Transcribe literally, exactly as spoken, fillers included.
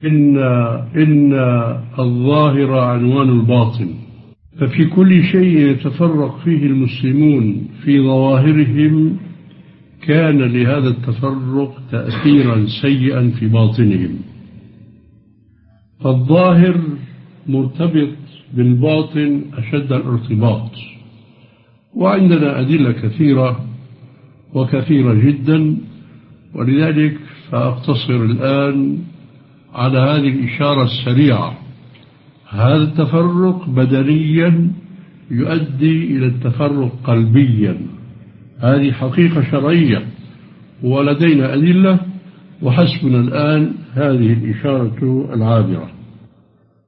إن إن الظاهر عنوان الباطن، ففي كل شيء يتفرق فيه المسلمون في ظواهرهم كان لهذا التفرق تأثيرا سيئا في باطنهم. فالظاهر مرتبط بالباطن أشد الارتباط، وعندنا أدلة كثيرة وكثيرة جدا، ولذلك فأقتصر الآن على هذه الإشارة السريعة. هذا التفرق بدنيا يؤدي إلى التفرق قلبيا، هذه حقيقة شرعية ولدينا أدلة، وحسبنا الآن هذه الإشارة العابرة.